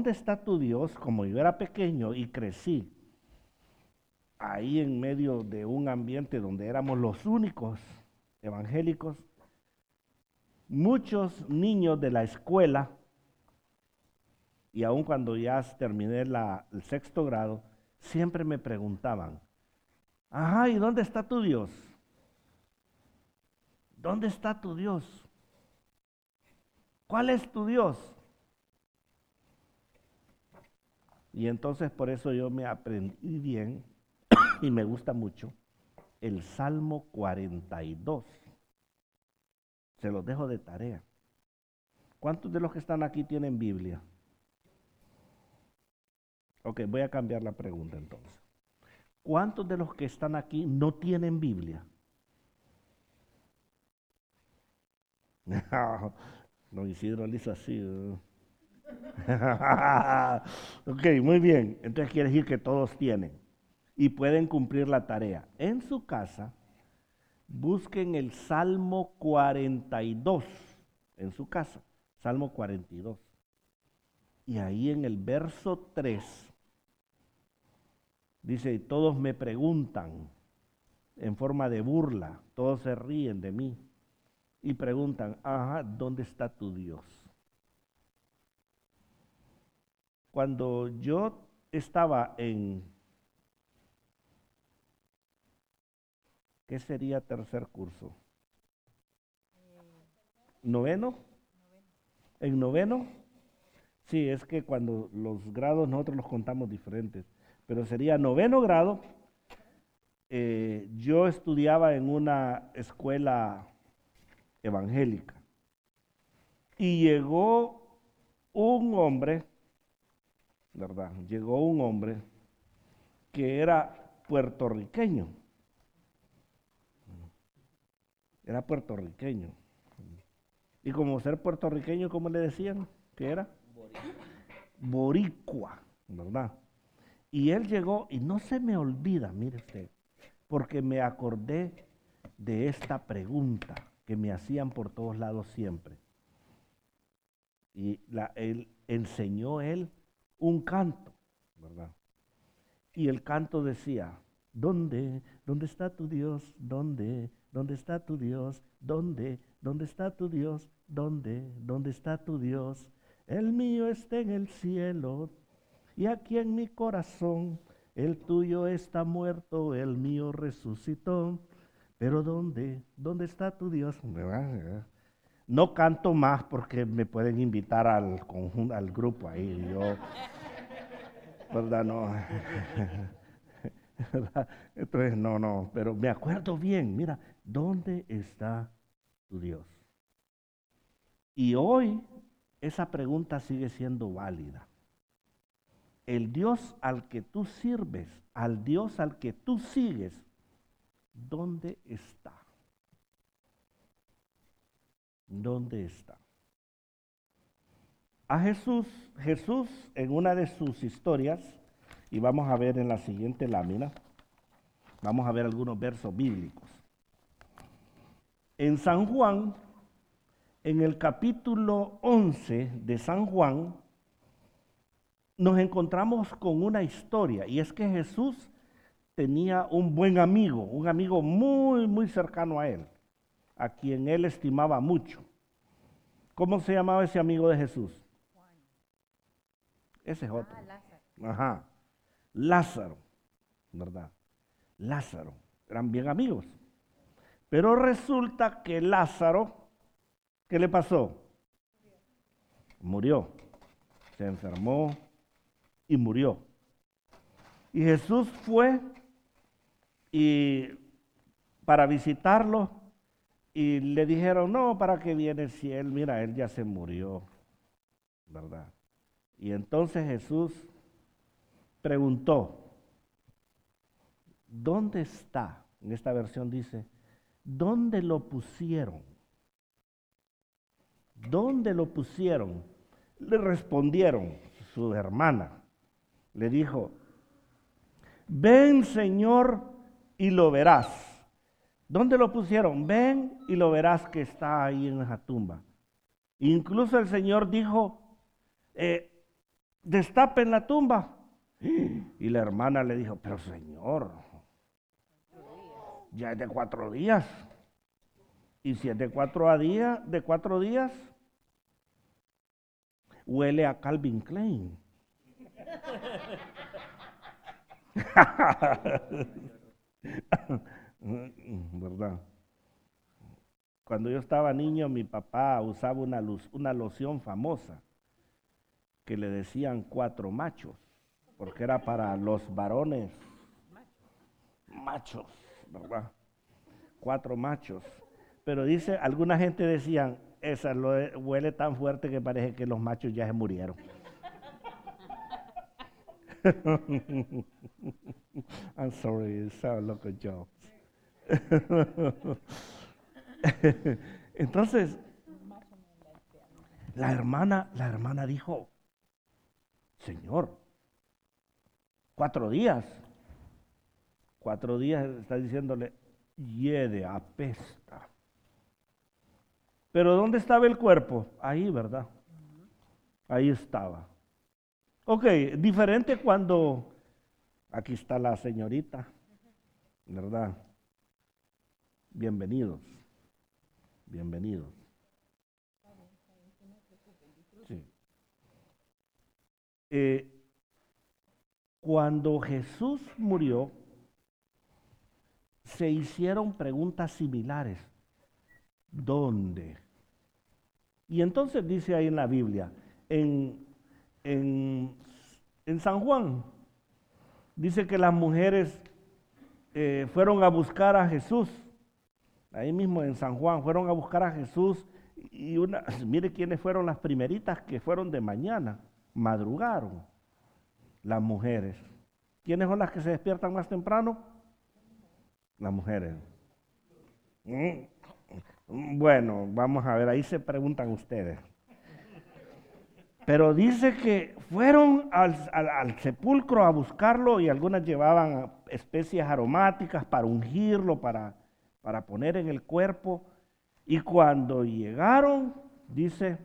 ¿dónde está tu Dios? Como yo era pequeño y crecí ahí en medio de un ambiente donde éramos los únicos evangélicos, muchos niños de la escuela, y aun cuando ya terminé el sexto grado, siempre me preguntaban, ajá, ¿y dónde está tu Dios? ¿Dónde está tu Dios? ¿Cuál es tu Dios? Y entonces por eso yo me aprendí bien y me gusta mucho el Salmo 42. Se los dejo de tarea. ¿Cuántos de los que están aquí tienen Biblia? Ok, voy a cambiar la pregunta entonces. ¿Cuántos de los que están aquí no tienen Biblia? Don Isidro lo hizo así. Ok, muy bien. Entonces quiere decir que todos tienen y pueden cumplir la tarea. En su casa, busquen el Salmo 42 en su casa, Salmo 42. Y ahí en el verso 3 dice, todos me preguntan en forma de burla, todos se ríen de mí y preguntan, ajá, ¿dónde está tu Dios? Cuando yo estaba en, ¿qué sería tercer curso? ¿Noveno? ¿En noveno? Sí, es que cuando los grados nosotros los contamos diferentes, pero sería noveno grado. Yo estudiaba en una escuela evangélica y llegó un hombre, ¿verdad? Llegó un hombre que era puertorriqueño. Era puertorriqueño. Y como ser puertorriqueño, ¿cómo le decían que era? Boricua, ¿verdad? Y él llegó, y no se me olvida, mire usted, porque me acordé de esta pregunta que me hacían por todos lados siempre. Y él enseñó un canto, ¿verdad? Y el canto decía, ¿dónde está tu Dios? ¿Dónde está tu Dios? ¿Dónde está tu Dios? ¿Dónde está tu Dios? El mío está en el cielo y aquí en mi corazón. El tuyo está muerto, el mío resucitó. Pero ¿dónde está tu Dios? No canto más porque me pueden invitar al conjunto, al grupo ahí. Yo, ¿verdad? No. ¿Verdad? Entonces, no, pero me acuerdo bien, mira, ¿dónde está tu Dios? Y hoy esa pregunta sigue siendo válida. El Dios al que tú sirves, al Dios al que tú sigues, ¿dónde está? ¿Dónde está? A Jesús en una de sus historias, y vamos a ver en la siguiente lámina, vamos a ver algunos versos bíblicos. En San Juan, en el capítulo 11 de San Juan, nos encontramos con una historia, y es que Jesús tenía un buen amigo, un amigo muy, muy cercano a él, a quien él estimaba mucho. ¿Cómo se llamaba ese amigo de Jesús? Juan. Ese es otro. Lázaro. Ajá. Lázaro, ¿verdad? Lázaro. Eran bien amigos. Pero resulta que Lázaro, ¿qué le pasó? Murió. Se enfermó y murió. Y Jesús fue y para visitarlo y le dijeron, no, ¿para qué viene si él, mira, él ya se murió, ¿verdad? Y entonces Jesús preguntó, ¿dónde está? En esta versión dice, ¿dónde lo pusieron? ¿Dónde lo pusieron? Le respondieron su hermana. Le dijo, ven Señor y lo verás. ¿Dónde lo pusieron? Ven y lo verás que está ahí en esa tumba. Incluso el Señor dijo, destapen la tumba. Y la hermana le dijo, pero señor, ya es de 4 días. Y si es de 4 días, huele a Calvin Klein. ¿Verdad? Cuando yo estaba niño, mi papá usaba una loción famosa que le decían 4 machos, porque era para los varones machos, ¿verdad? 4 machos. Pero dice, alguna gente decían, esa huele tan fuerte que parece que los machos ya se murieron. I'm sorry, it's a local joke. Entonces, la hermana dijo, Señor, 4 días. 4 días está diciéndole, hiede, apesta. Pero ¿dónde estaba el cuerpo? Ahí, ¿verdad? Ahí estaba. Ok, diferente cuando, aquí está la señorita, ¿verdad? Bienvenidos. Sí. Cuando Jesús murió, se hicieron preguntas similares. ¿Dónde? Y entonces dice ahí en la Biblia, en San Juan, dice que las mujeres fueron a buscar a Jesús. Ahí mismo en San Juan fueron a buscar a Jesús y mire quiénes fueron las primeritas que fueron de mañana, madrugaron las mujeres. ¿Quiénes son las que se despiertan más temprano? Las mujeres. Bueno, vamos a ver, ahí se preguntan ustedes. Pero dice que fueron al sepulcro a buscarlo y algunas llevaban especias aromáticas para ungirlo, para poner en el cuerpo. Y cuando llegaron, dice,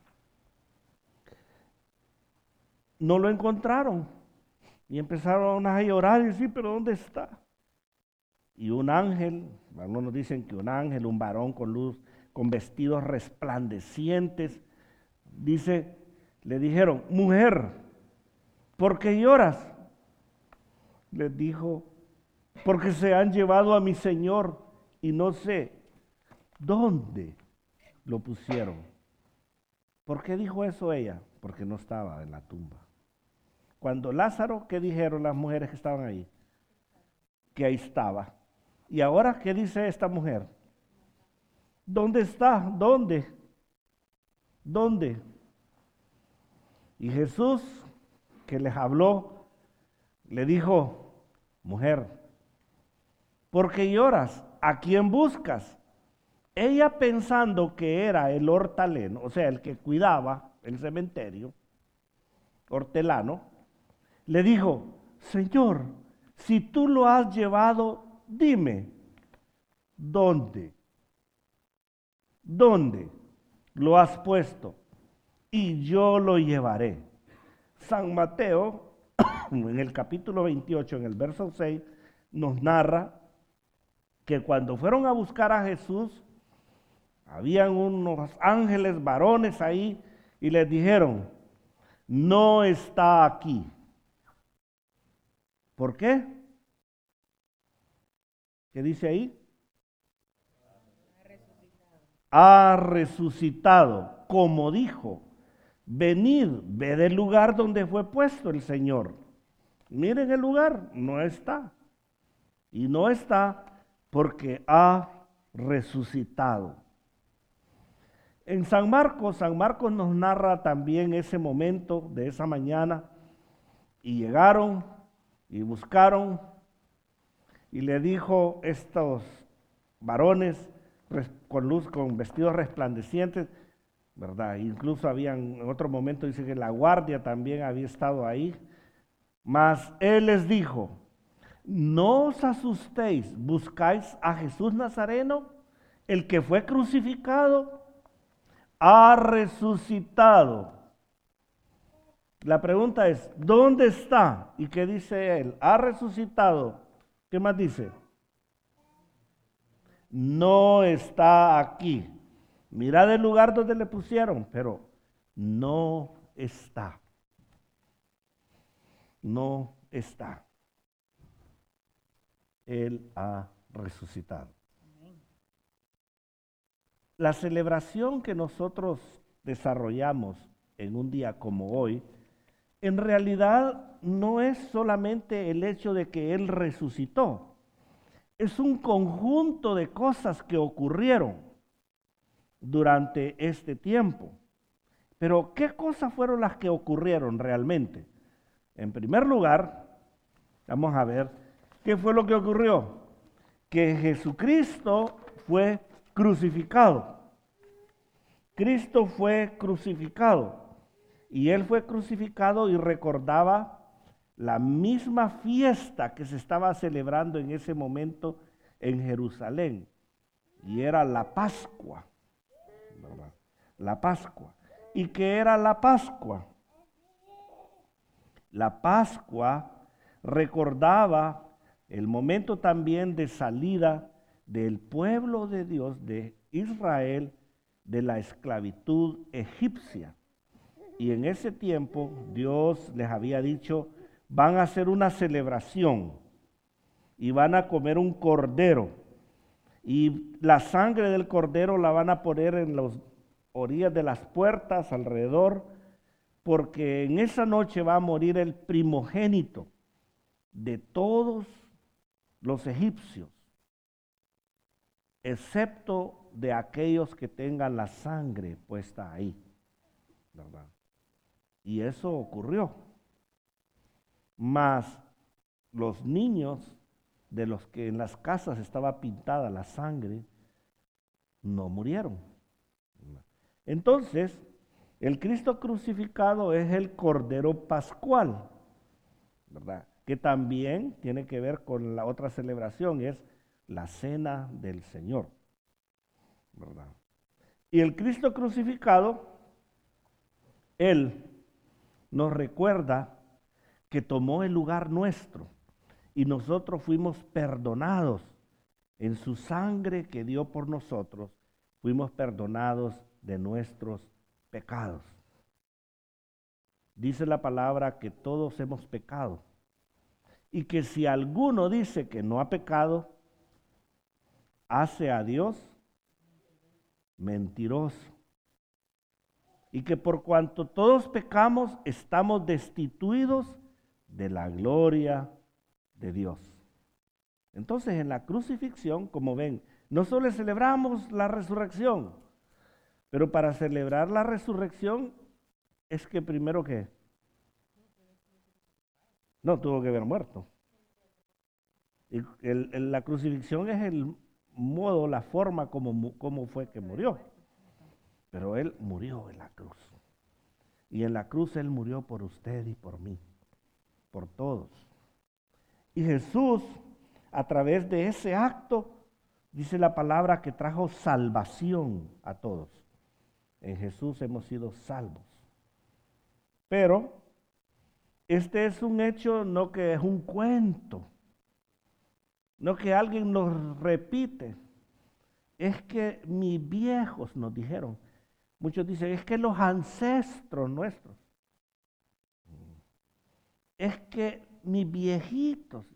no lo encontraron. Y empezaron a llorar y decir, pero ¿dónde está? Y un ángel, algunos dicen que un ángel, un varón con luz, con vestidos resplandecientes, dice, le dijeron, mujer, ¿por qué lloras? Les dijo, porque se han llevado a mi Señor y no sé dónde lo pusieron. ¿Por qué dijo eso ella? Porque no estaba en la tumba. Cuando Lázaro, ¿qué dijeron las mujeres que estaban ahí? Que ahí estaba. ¿Y ahora qué dice esta mujer? ¿Dónde está? ¿Dónde? ¿Dónde? Y Jesús, que les habló, le dijo, mujer, ¿por qué lloras? ¿A quién buscas? Ella pensando que era el hortelano, o sea, el que cuidaba el cementerio, hortelano, le dijo, Señor, si tú lo has llevado, dime, ¿dónde? ¿Dónde lo has puesto? Y yo lo llevaré. San Mateo, en el capítulo 28, en el verso 6, nos narra que cuando fueron a buscar a Jesús, habían unos ángeles varones ahí y les dijeron, no está aquí. ¿Por qué? ¿Qué dice ahí? Ha resucitado, como dijo, venid, ved el lugar donde fue puesto el Señor. Miren el lugar, no está. Y no está porque ha resucitado. En San Marcos nos narra también ese momento de esa mañana y llegaron y buscaron y le dijo estos varones con luz, con vestidos resplandecientes, ¿verdad? Incluso habían, en otro momento dice que la guardia también había estado ahí, mas él les dijo, no os asustéis, buscáis a Jesús Nazareno, el que fue crucificado, ha resucitado. La pregunta es, ¿dónde está? ¿Y qué dice él? ¿Ha resucitado? ¿Qué más dice? No está aquí. Mirad el lugar donde le pusieron, pero no está. No está. Él ha resucitado. La celebración que nosotros desarrollamos en un día como hoy, en realidad no es solamente el hecho de que Él resucitó, es un conjunto de cosas que ocurrieron durante este tiempo. Pero ¿qué cosas fueron las que ocurrieron realmente? En primer lugar, vamos a ver qué fue lo que ocurrió. Que Jesucristo fue crucificado. Cristo fue crucificado. Y Él fue crucificado y recordaba la misma fiesta que se estaba celebrando en ese momento en Jerusalén. Y era la Pascua, ¿verdad? La Pascua. ¿Y qué era la Pascua? La Pascua recordaba el momento también de salida del pueblo de Dios, de Israel, de la esclavitud egipcia. Y en ese tiempo Dios les había dicho, van a hacer una celebración y van a comer un cordero. Y la sangre del cordero la van a poner en las orillas de las puertas alrededor, porque en esa noche va a morir el primogénito de todos los egipcios, excepto de aquellos que tengan la sangre puesta ahí, ¿verdad? Y eso ocurrió. Mas los niños de los que en las casas estaba pintada la sangre, no murieron. Entonces, el Cristo crucificado es el Cordero Pascual, ¿verdad? Que también tiene que ver con la otra celebración, es la Cena del Señor, ¿verdad? Y el Cristo crucificado, Él nos recuerda que tomó el lugar nuestro y nosotros fuimos perdonados en su sangre que dio por nosotros, fuimos perdonados de nuestros pecados. Dice la palabra que todos hemos pecado y que si alguno dice que no ha pecado, hace a Dios mentiroso. Y que por cuanto todos pecamos, estamos destituidos de la gloria de Dios. Entonces, en la crucifixión, como ven, no solo celebramos la resurrección, pero para celebrar la resurrección es que primero que no tuvo que haber muerto. Y la crucifixión es el modo, la forma como fue que murió. Pero Él murió en la cruz. Y en la cruz Él murió por usted y por mí, por todos. Y Jesús, a través de ese acto, dice la palabra que trajo salvación a todos. En Jesús hemos sido salvos. Pero este es un hecho, no que es un cuento, no que alguien nos repite. Es que mis viejos nos dijeron, muchos dicen, es que los ancestros nuestros, es que mis viejitos.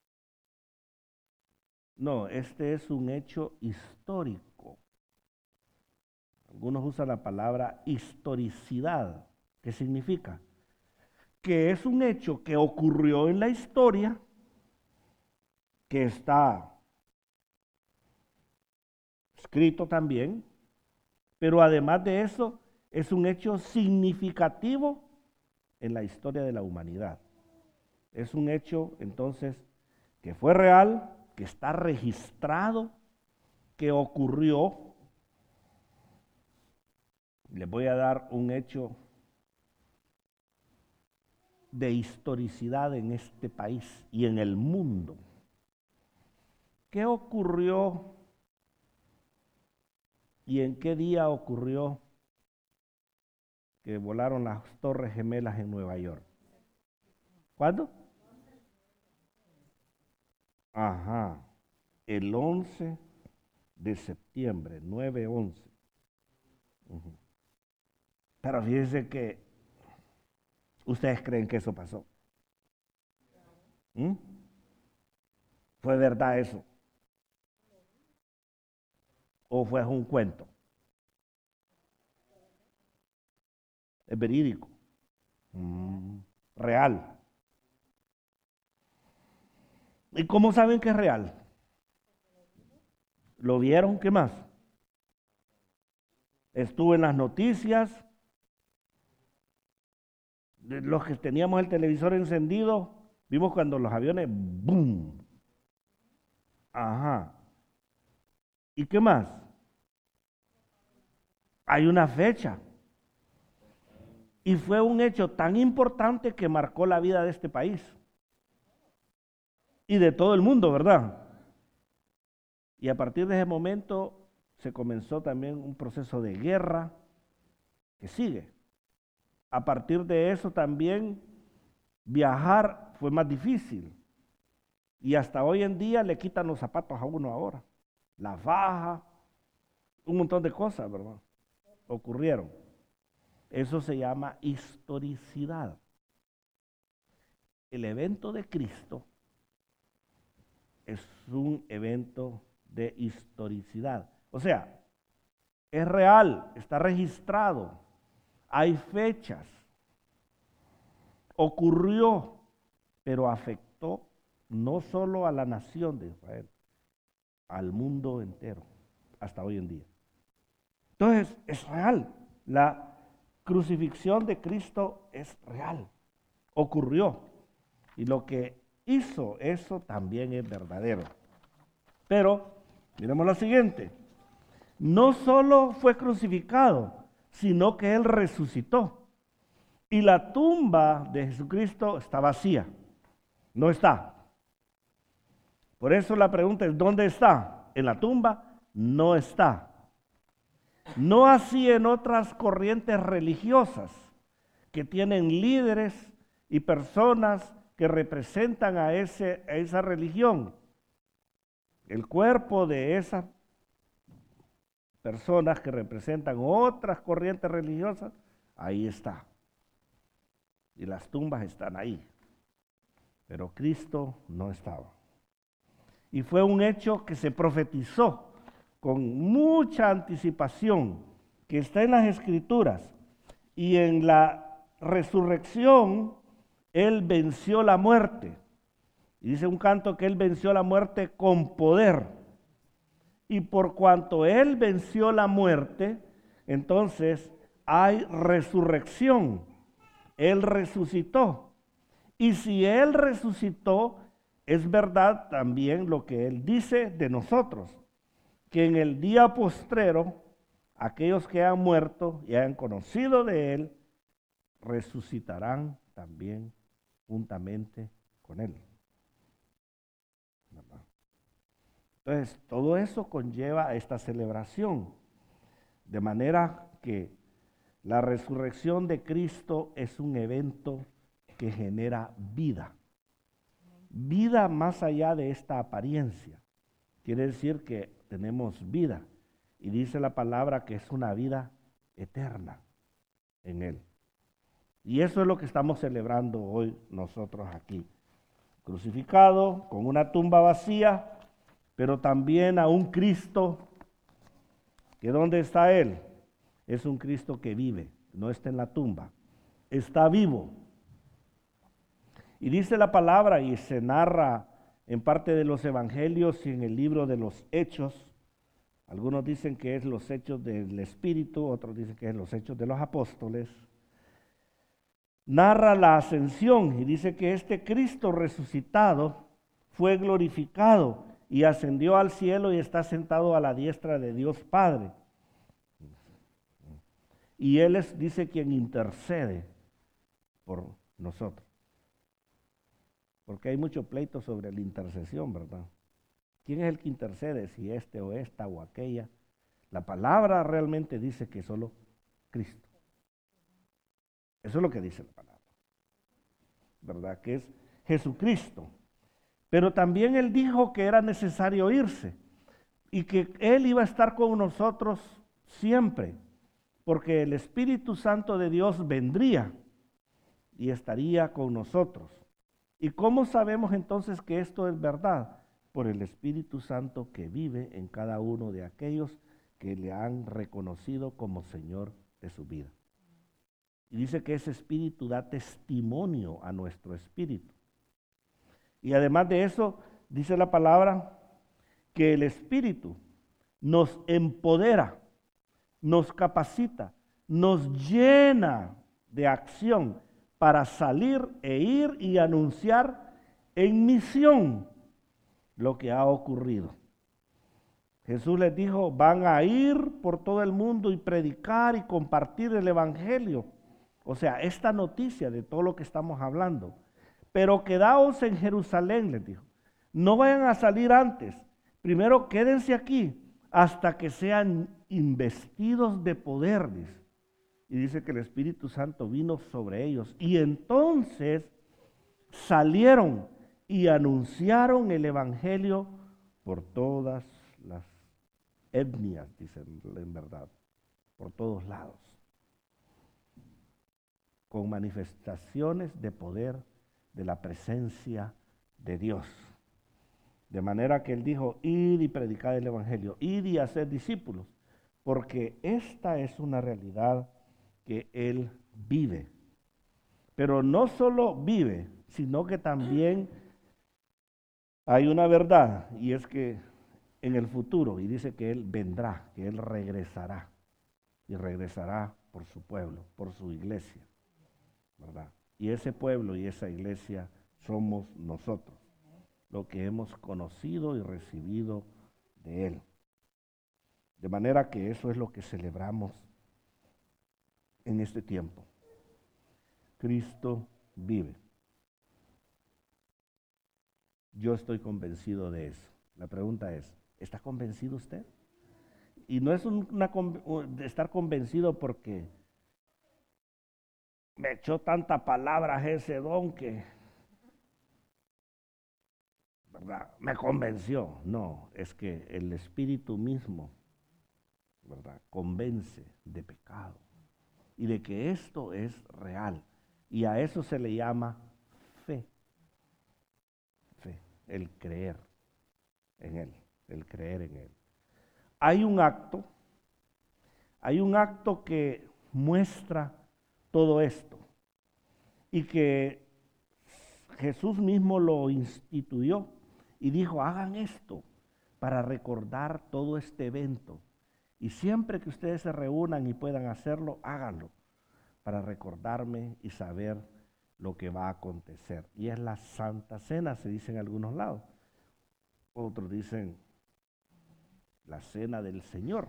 No, este es un hecho histórico. Algunos usan la palabra historicidad. ¿Qué significa? Que es un hecho que ocurrió en la historia, que está escrito también, pero además de eso, es un hecho significativo en la historia de la humanidad. Es un hecho, entonces, que fue real, que está registrado, que ocurrió. Les voy a dar un hecho de historicidad en este país y en el mundo. ¿Qué ocurrió y en qué día ocurrió que volaron las Torres Gemelas en Nueva York? ¿Cuándo? Ajá, el 11 de septiembre, 9/11. Ujú. Pero fíjense que ustedes creen que eso pasó. ¿Mm? ¿Fue verdad eso? ¿O fue un cuento? Es verídico. Mm, real. ¿Y cómo saben que es real? ¿Lo vieron? ¿Qué más? Estuvo en las noticias. De los que teníamos el televisor encendido, vimos cuando los aviones, ¡boom! Ajá. ¿Y qué más? Hay una fecha. Y fue un hecho tan importante que marcó la vida de este país. Y de todo el mundo, ¿verdad? Y a partir de ese momento se comenzó también un proceso de guerra que sigue. A partir de eso también viajar fue más difícil. Y hasta hoy en día le quitan los zapatos a uno ahora. La faja, un montón de cosas, ¿verdad? Ocurrieron. Eso se llama historicidad. El evento de Cristo es un evento de historicidad. O sea, es real, está registrado, hay fechas, ocurrió, pero afectó no solo a la nación de Israel, al mundo entero, hasta hoy en día. Entonces, es real. La crucifixión de Cristo es real, ocurrió. Y lo que hizo eso también es verdadero. Pero, miremos lo siguiente. No solo fue crucificado, sino que Él resucitó. Y la tumba de Jesucristo está vacía. No está. Por eso la pregunta es, ¿dónde está? ¿En la tumba? No está. No así en otras corrientes religiosas que tienen líderes y personas que representan a esa religión. El cuerpo de esas personas que representan otras corrientes religiosas, ahí está. Y las tumbas están ahí. Pero Cristo no estaba. Y fue un hecho que se profetizó con mucha anticipación, que está en las Escrituras. Y en la resurrección, Él venció la muerte. Y dice un canto que Él venció la muerte con poder. Y por cuanto Él venció la muerte, entonces hay resurrección. Él resucitó. Y si Él resucitó, es verdad también lo que Él dice de nosotros, que en el día postrero, aquellos que han muerto y han conocido de Él, resucitarán también juntamente con Él. Entonces, todo eso conlleva a esta celebración, de manera que la resurrección de Cristo es un evento que genera vida. Vida más allá de esta apariencia. Quiere decir que tenemos vida. Y dice la palabra que es una vida eterna en Él. Y eso es lo que estamos celebrando hoy nosotros aquí. Crucificado, con una tumba vacía, pero también a un Cristo que ¿dónde está Él? Es un Cristo que vive, no está en la tumba, está vivo. Y dice la palabra y se narra en parte de los evangelios y en el libro de los Hechos. Algunos dicen que es los Hechos del Espíritu, otros dicen que es los Hechos de los Apóstoles. Narra la ascensión y dice que este Cristo resucitado fue glorificado y ascendió al cielo y está sentado a la diestra de Dios Padre. Y Él es, dice, quien intercede por nosotros. Porque hay mucho pleito sobre la intercesión, ¿verdad? ¿Quién es el que intercede? Si este o esta o aquella. La palabra realmente dice que solo Cristo. Eso es lo que dice la palabra, ¿verdad? Que es Jesucristo. Pero también Él dijo que era necesario irse y que Él iba a estar con nosotros siempre, porque el Espíritu Santo de Dios vendría y estaría con nosotros. ¿Y cómo sabemos entonces que esto es verdad? Por el Espíritu Santo que vive en cada uno de aquellos que le han reconocido como Señor de su vida. Y dice que ese Espíritu da testimonio a nuestro espíritu. Y además de eso, dice la palabra que el Espíritu nos empodera, nos capacita, nos llena de acción para salir e ir y anunciar en misión lo que ha ocurrido. Jesús les dijo, van a ir por todo el mundo y predicar y compartir el Evangelio. O sea, esta noticia de todo lo que estamos hablando. Pero quedaos en Jerusalén, les dijo. No vayan a salir antes. Primero quédense aquí hasta que sean investidos de poder, dice. Y dice que el Espíritu Santo vino sobre ellos. Y entonces salieron y anunciaron el Evangelio por todas las etnias, dicen en verdad, por todos lados, con manifestaciones de poder de la presencia de Dios. De manera que Él dijo, id y predicad el Evangelio, id y haced discípulos, porque esta es una realidad que Él vive. Pero no solo vive, sino que también hay una verdad, y es que en el futuro, y dice que Él vendrá, que Él regresará, y regresará por su pueblo, por su iglesia, ¿verdad? Y ese pueblo y esa iglesia somos nosotros, lo que hemos conocido y recibido de Él. De manera que eso es lo que celebramos en este tiempo. Cristo vive. Yo estoy convencido de eso. La pregunta es, ¿está convencido usted? Y no es de estar convencido porque me echó tanta palabra ese don que, ¿verdad?, me convenció. No, es que el Espíritu mismo, ¿verdad?, convence de pecado y de que esto es real. Y a eso se le llama fe. Fe, el creer en Él, el creer en Él. Hay un acto que muestra todo esto y que Jesús mismo lo instituyó y dijo, hagan esto para recordar todo este evento. Y siempre que ustedes se reúnan y puedan hacerlo, háganlo para recordarme y saber lo que va a acontecer. Y es la Santa Cena, se dice en algunos lados. Otros dicen la Cena del Señor.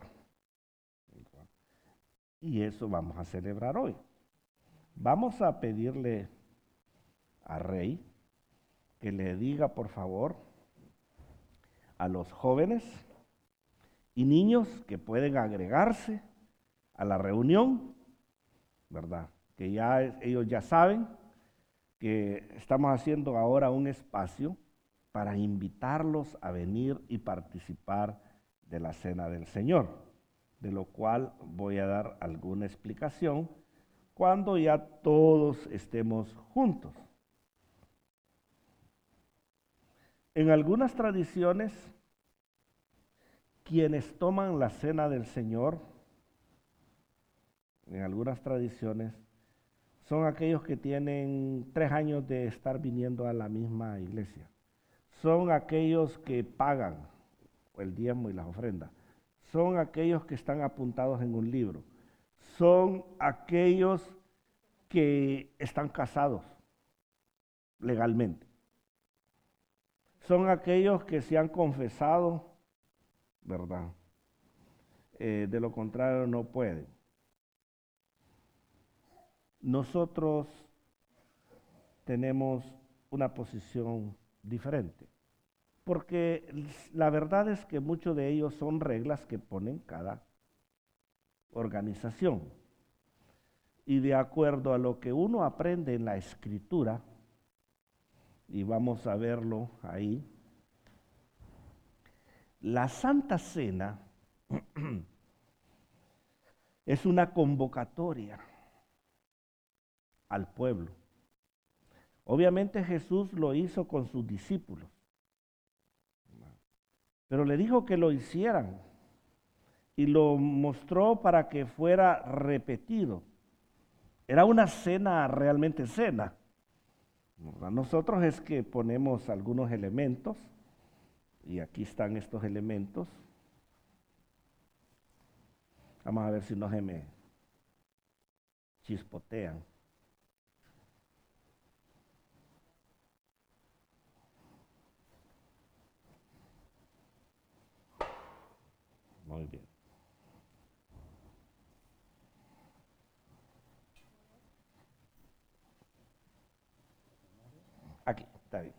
Y eso vamos a celebrar hoy. Vamos a pedirle a Rey que le diga, por favor, a los jóvenes y niños que pueden agregarse a la reunión, ¿verdad? Que ya ellos ya saben que estamos haciendo ahora un espacio para invitarlos a venir y participar de la Cena del Señor, de lo cual voy a dar alguna explicación cuando ya todos estemos juntos. En algunas tradiciones, quienes toman la Cena del Señor, en algunas tradiciones, son aquellos que tienen 3 años de estar viniendo a la misma iglesia. Son aquellos que pagan el diezmo y las ofrendas. Son aquellos que están apuntados en un libro. Son aquellos que están casados legalmente. Son aquellos que se han confesado, ¿verdad? De lo contrario no pueden. Nosotros tenemos una posición diferente, porque la verdad es que muchos de ellos son reglas que ponen cada organización. y de acuerdo a lo que uno aprende en la Escritura, y vamos a verlo ahí, la Santa Cena es una convocatoria al pueblo. Obviamente Jesús lo hizo con sus discípulos, pero le dijo que lo hicieran y lo mostró para que fuera repetido. Era una cena, realmente cena. Nosotros es que ponemos algunos elementos, y aquí están estos elementos. Vamos a ver si no se me chispotean. Muy bien. Aquí, está bien.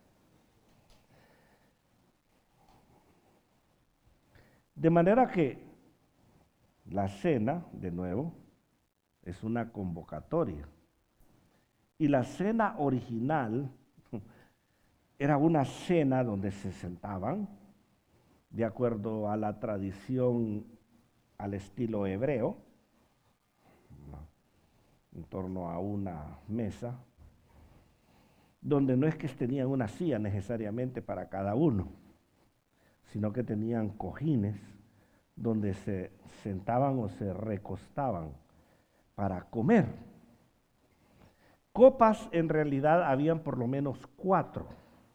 De manera que la cena, de nuevo, es una convocatoria. Y la cena original era una cena donde se sentaban, de acuerdo a la tradición, al estilo hebreo, en torno a una mesa, donde no es que tenían una silla necesariamente para cada uno, sino que tenían cojines donde se sentaban o se recostaban para comer. Copas en realidad habían por lo menos 4,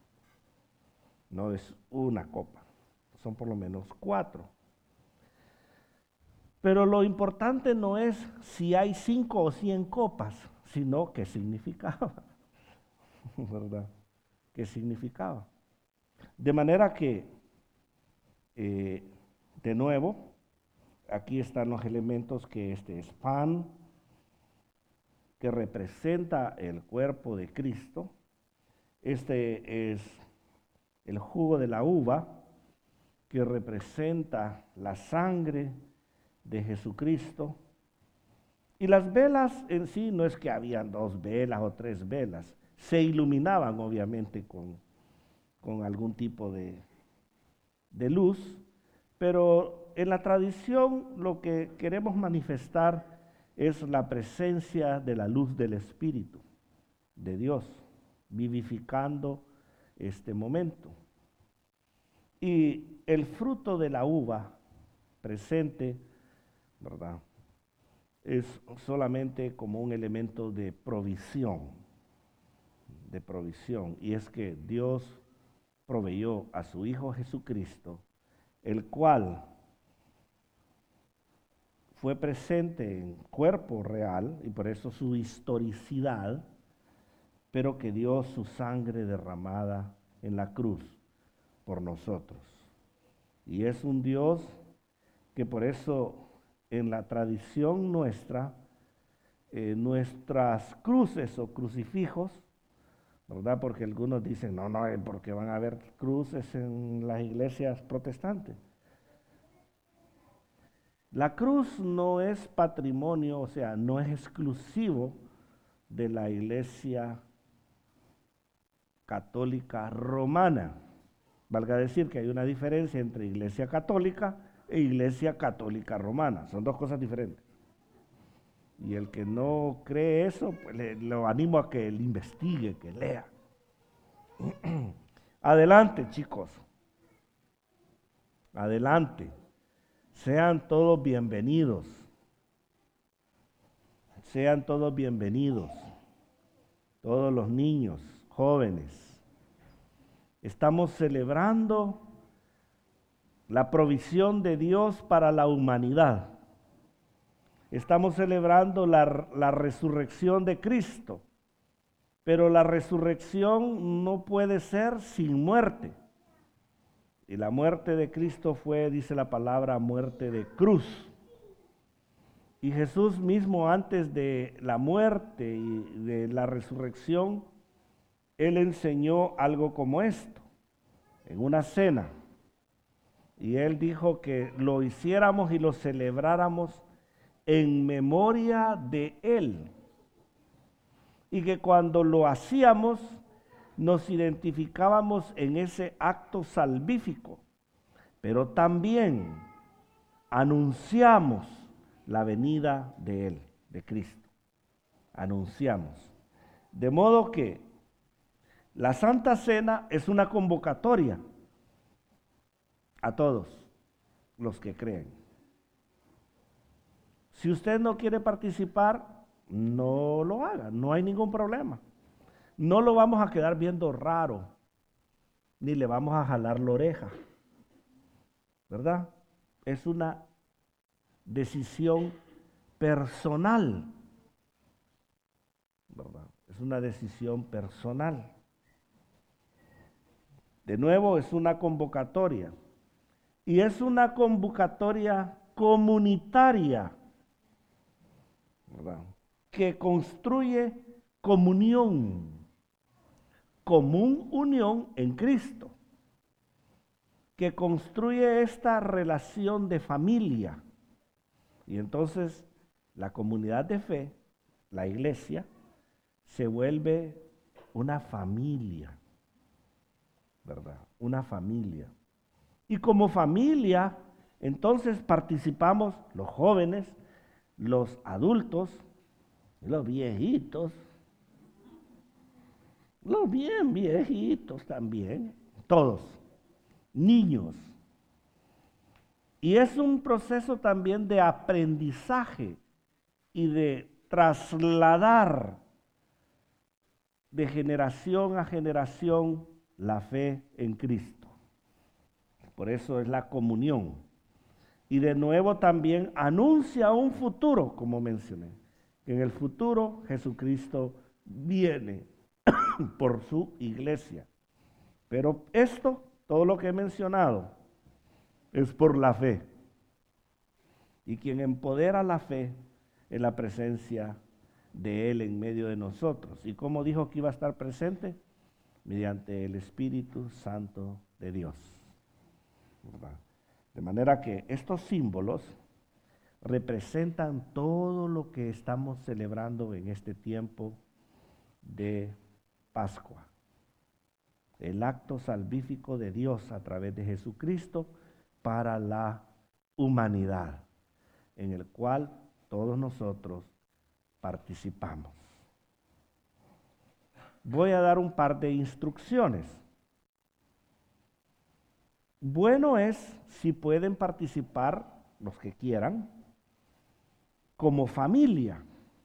no es una copa, son por lo menos 4. Pero lo importante no es si hay 5 o 100 copas, sino qué significaba, ¿verdad? ¿Qué significaba? De manera que, de nuevo, aquí están los elementos que este es pan, que representa el cuerpo de Cristo. Este es el jugo de la uva, que representa la sangre de Jesucristo. Y las velas en sí no es que habían 2 velas o 3 velas, se iluminaban obviamente con algún tipo de luz, pero en la tradición lo que queremos manifestar es la presencia de la luz del Espíritu de Dios, vivificando este momento. Y el fruto de la uva presente, ¿verdad?, es solamente como un elemento de provisión, y es que Dios proveyó a su Hijo Jesucristo, el cual fue presente en cuerpo real, y por eso su historicidad, pero que dio su sangre derramada en la cruz por nosotros. Y es un Dios que por eso en la tradición nuestra, nuestras cruces o crucifijos, ¿verdad? Porque algunos dicen, no, porque van a haber cruces en las iglesias protestantes. La cruz no es patrimonio, o sea, no es exclusivo de la Iglesia Católica Romana. Valga decir que hay una diferencia entre Iglesia Católica e Iglesia Católica Romana. Son 2 cosas diferentes. Y el que no cree eso, pues lo animo a que le investigue, que lea. Adelante, chicos. Adelante. Sean todos bienvenidos. Sean todos bienvenidos. Todos los niños, jóvenes. Estamos celebrando la provisión de Dios para la humanidad. Estamos celebrando la resurrección de Cristo. Pero la resurrección no puede ser sin muerte. Y la muerte de Cristo fue, dice la palabra, muerte de cruz. Y Jesús mismo, antes de la muerte y de la resurrección, Él enseñó algo como esto, en una cena. Y Él dijo que lo hiciéramos y lo celebráramos en memoria de Él. y que cuando lo hacíamos nos identificábamos en ese acto salvífico, pero también anunciamos la venida de Él, de Cristo. Anunciamos. De modo que la Santa Cena es una convocatoria a todos los que creen. Si usted no quiere participar, no lo haga, no hay ningún problema. No lo vamos a quedar viendo raro, ni le vamos a jalar la oreja, ¿verdad? Es una decisión personal, ¿verdad? Es una decisión personal. De nuevo, es una convocatoria. Y es una convocatoria comunitaria, ¿verdad? Que construye comunión, común unión en Cristo, que construye esta relación de familia. Y entonces la comunidad de fe, la iglesia, se vuelve una familia, ¿verdad? Una familia. Y como familia, entonces participamos los jóvenes, los adultos, los viejitos, los bien viejitos también, todos, niños. Y es un proceso también de aprendizaje y de trasladar de generación a generación la fe en Cristo. Por eso es la comunión. Y de nuevo también anuncia un futuro, como mencioné. Que en el futuro Jesucristo viene por su iglesia. Pero esto, todo lo que he mencionado, es por la fe. Y quien empodera la fe es la presencia de Él en medio de nosotros. ¿Y cómo dijo que iba a estar presente? Mediante el Espíritu Santo de Dios, ¿verdad? De manera que estos símbolos representan todo lo que estamos celebrando en este tiempo de Pascua. El acto salvífico de Dios a través de Jesucristo para la humanidad, en el cual todos nosotros participamos. Voy a dar un par de instrucciones. Bueno es si pueden participar, los que quieran, como familia.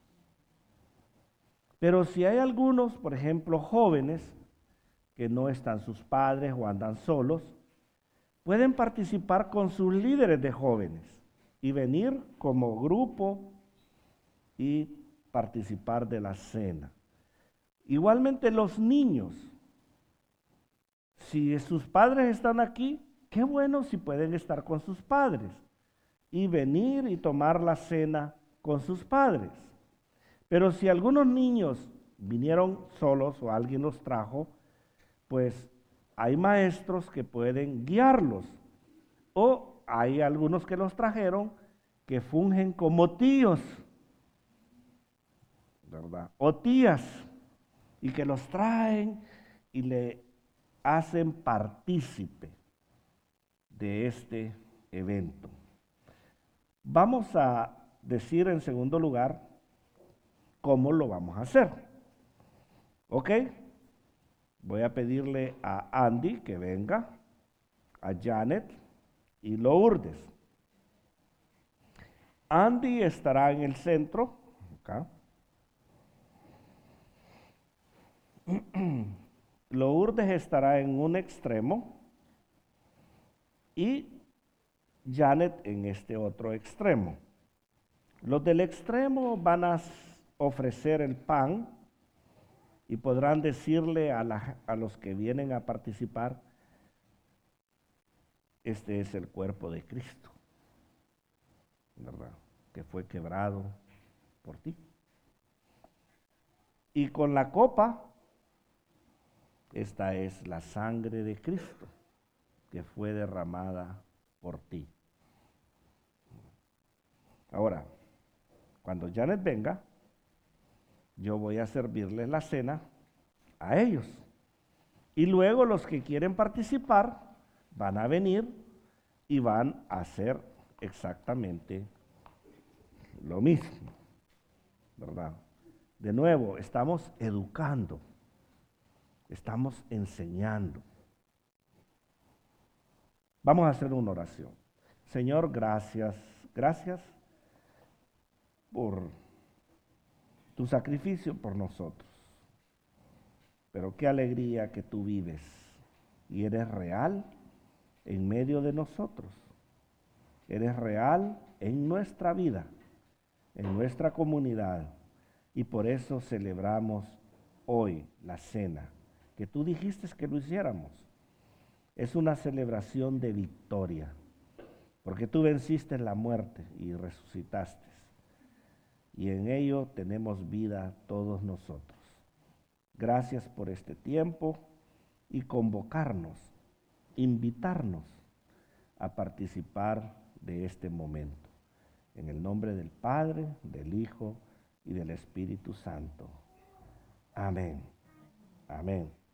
Pero si hay algunos, por ejemplo, jóvenes, que no están sus padres o andan solos, pueden participar con sus líderes de jóvenes y venir como grupo y participar de la cena. Igualmente los niños, si sus padres están aquí, qué bueno si pueden estar con sus padres y venir y tomar la cena con sus padres. Pero si algunos niños vinieron solos o alguien los trajo, pues hay maestros que pueden guiarlos. O hay algunos que los trajeron que fungen como tíos, ¿verdad? O tías, y que los traen y le hacen partícipe de este evento. Vamos a decir en segundo lugar cómo lo vamos a hacer. ¿Ok? Voy a pedirle a Andy que venga, a Janet y Lourdes. Andy estará en el centro, acá. Lourdes estará en un extremo y Janet en este otro extremo. Los del extremo van a ofrecer el pan y podrán decirle a los que vienen a participar, este es el cuerpo de Cristo, ¿verdad? Que fue quebrado por ti. Y con la copa, esta es la sangre de Cristo, que fue derramada por ti. Ahora, cuando Janet venga, yo voy a servirles la cena a ellos. Y luego los que quieren participar van a venir y van a hacer exactamente lo mismo, ¿verdad? De nuevo, estamos educando, estamos enseñando. Vamos a hacer una oración. Señor, gracias, gracias por tu sacrificio por nosotros. Pero qué alegría que tú vives y eres real en medio de nosotros. Eres real en nuestra vida, en nuestra comunidad. Y por eso celebramos hoy la cena, que tú dijiste que lo hiciéramos. Es una celebración de victoria, porque tú venciste la muerte y resucitaste. Y en ello tenemos vida todos nosotros. Gracias por este tiempo y convocarnos, invitarnos a participar de este momento. En el nombre del Padre, del Hijo y del Espíritu Santo. Amén. Amén.